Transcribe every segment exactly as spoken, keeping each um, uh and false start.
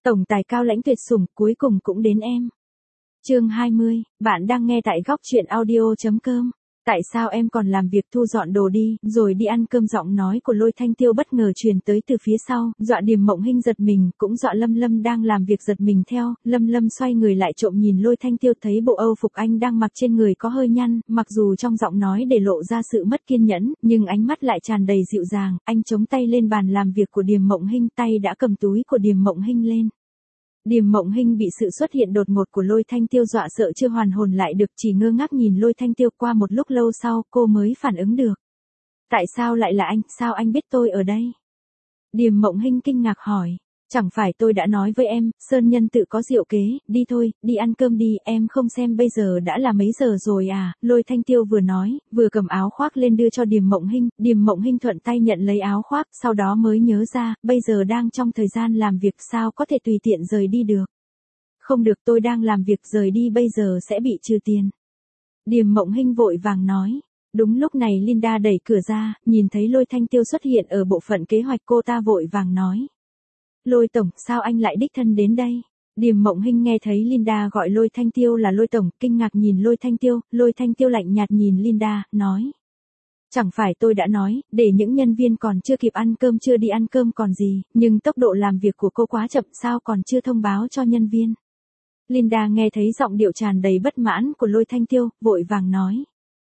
Tổng tài cao lãnh tuyệt sủng, cuối cùng cũng đến em. Chương hai mươi, bạn đang nghe tại góc truyện audio chấm com. Tại sao em còn làm việc thu dọn đồ đi, rồi đi ăn cơm? Giọng nói của Lôi Thanh Tiêu bất ngờ truyền tới từ phía sau, dọa Điềm Mộng Hinh giật mình, cũng dọa Lâm Lâm đang làm việc giật mình theo. Lâm Lâm xoay người lại trộm nhìn Lôi Thanh Tiêu, thấy bộ âu phục anh đang mặc trên người có hơi nhăn, mặc dù trong giọng nói để lộ ra sự mất kiên nhẫn, nhưng ánh mắt lại tràn đầy dịu dàng. Anh chống tay lên bàn làm việc của Điềm Mộng Hinh, tay đã cầm túi của Điềm Mộng Hinh lên. Điềm Mộng Hinh bị sự xuất hiện đột ngột của Lôi Thanh Tiêu dọa sợ chưa hoàn hồn lại được, chỉ ngơ ngác nhìn Lôi Thanh Tiêu. Qua một lúc lâu sau, cô mới phản ứng được. Tại sao lại là anh, sao anh biết tôi ở đây? Điềm Mộng Hinh kinh ngạc hỏi. Chẳng phải tôi đã nói với em, sơn nhân tự có diệu kế, đi thôi, đi ăn cơm đi, em không xem bây giờ đã là mấy giờ rồi à? Lôi Thanh Tiêu vừa nói, vừa cầm áo khoác lên đưa cho Điềm Mộng Hinh. Điềm Mộng Hinh thuận tay nhận lấy áo khoác, sau đó mới nhớ ra, bây giờ đang trong thời gian làm việc, sao có thể tùy tiện rời đi được. Không được, tôi đang làm việc, rời đi bây giờ sẽ bị trừ tiền. Điềm Mộng Hinh vội vàng nói. Đúng lúc này Linda đẩy cửa ra, nhìn thấy Lôi Thanh Tiêu xuất hiện ở bộ phận kế hoạch, cô ta vội vàng nói. Lôi tổng, sao anh lại đích thân đến đây? Điềm Mộng Hinh nghe thấy Linda gọi Lôi Thanh Tiêu là Lôi tổng, kinh ngạc nhìn Lôi Thanh Tiêu. Lôi Thanh Tiêu lạnh nhạt nhìn Linda, nói. Chẳng phải tôi đã nói, để những nhân viên còn chưa kịp ăn cơm chưa đi ăn cơm còn gì, nhưng tốc độ làm việc của cô quá chậm, sao còn chưa thông báo cho nhân viên? Linda nghe thấy giọng điệu tràn đầy bất mãn của Lôi Thanh Tiêu, vội vàng nói.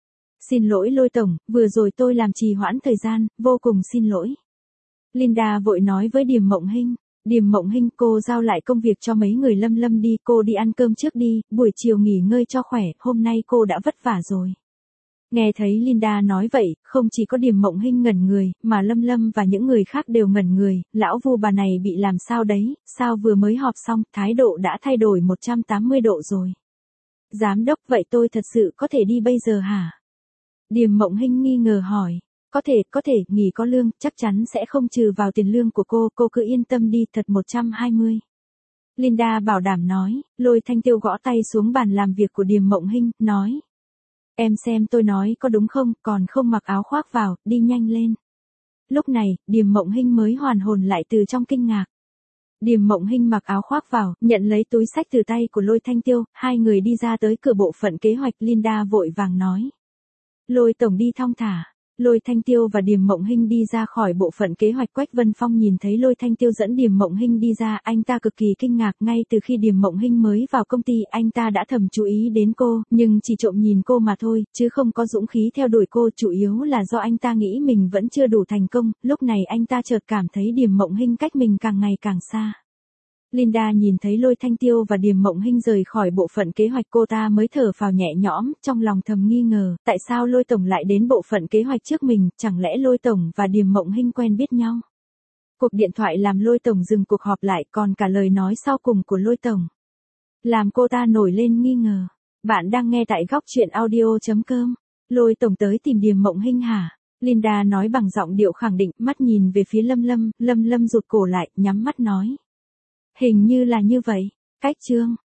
Xin lỗi Lôi tổng, vừa rồi tôi làm trì hoãn thời gian, vô cùng xin lỗi. Linda vội nói với Điềm Mộng Hinh. Điềm Mộng Hinh, cô giao lại công việc cho mấy người Lâm Lâm đi, cô đi ăn cơm trước đi, buổi chiều nghỉ ngơi cho khỏe, hôm nay cô đã vất vả rồi. Nghe thấy Linda nói vậy, không chỉ có Điềm Mộng Hinh ngẩn người, mà Lâm Lâm và những người khác đều ngẩn người. Lão Vu bà này bị làm sao đấy, sao vừa mới họp xong, thái độ đã thay đổi một trăm tám mươi độ rồi. Giám đốc, vậy tôi thật sự có thể đi bây giờ hả? Điềm Mộng Hinh nghi ngờ hỏi. Có thể, có thể, nghỉ có lương, chắc chắn sẽ không trừ vào tiền lương của cô, cô cứ yên tâm đi, thật một trăm hai mươi. Linda bảo đảm nói. Lôi Thanh Tiêu gõ tay xuống bàn làm việc của Điềm Mộng Hinh, nói. Em xem tôi nói có đúng không, còn không mặc áo khoác vào, đi nhanh lên. Lúc này, Điềm Mộng Hinh mới hoàn hồn lại từ trong kinh ngạc. Điềm Mộng Hinh mặc áo khoác vào, nhận lấy túi xách từ tay của Lôi Thanh Tiêu, hai người đi ra tới cửa bộ phận kế hoạch. Linda vội vàng nói. Lôi tổng đi thong thả. Lôi Thanh Tiêu và Điềm Mộng Hinh đi ra khỏi bộ phận kế hoạch. Quách Vân Phong nhìn thấy Lôi Thanh Tiêu dẫn Điềm Mộng Hinh đi ra, anh ta cực kỳ kinh ngạc. Ngay từ khi Điềm Mộng Hinh mới vào công ty, anh ta đã thầm chú ý đến cô, nhưng chỉ trộm nhìn cô mà thôi, chứ không có dũng khí theo đuổi cô, chủ yếu là do anh ta nghĩ mình vẫn chưa đủ thành công. Lúc này anh ta chợt cảm thấy Điềm Mộng Hinh cách mình càng ngày càng xa. Linda nhìn thấy Lôi Thanh Tiêu và Điềm Mộng Hinh rời khỏi bộ phận kế hoạch, cô ta mới thở phào nhẹ nhõm, trong lòng thầm nghi ngờ, tại sao Lôi tổng lại đến bộ phận kế hoạch trước mình, chẳng lẽ Lôi tổng và Điềm Mộng Hinh quen biết nhau? Cuộc điện thoại làm Lôi tổng dừng cuộc họp lại, còn cả lời nói sau cùng của Lôi tổng làm cô ta nổi lên nghi ngờ. Bạn đang nghe tại góc truyện audio chấm com. Lôi tổng tới tìm Điềm Mộng Hinh hả? Linda nói bằng giọng điệu khẳng định, mắt nhìn về phía Lâm Lâm. Lâm Lâm rụt cổ lại, nhắm mắt nói. Hình như là như vậy. Cách chương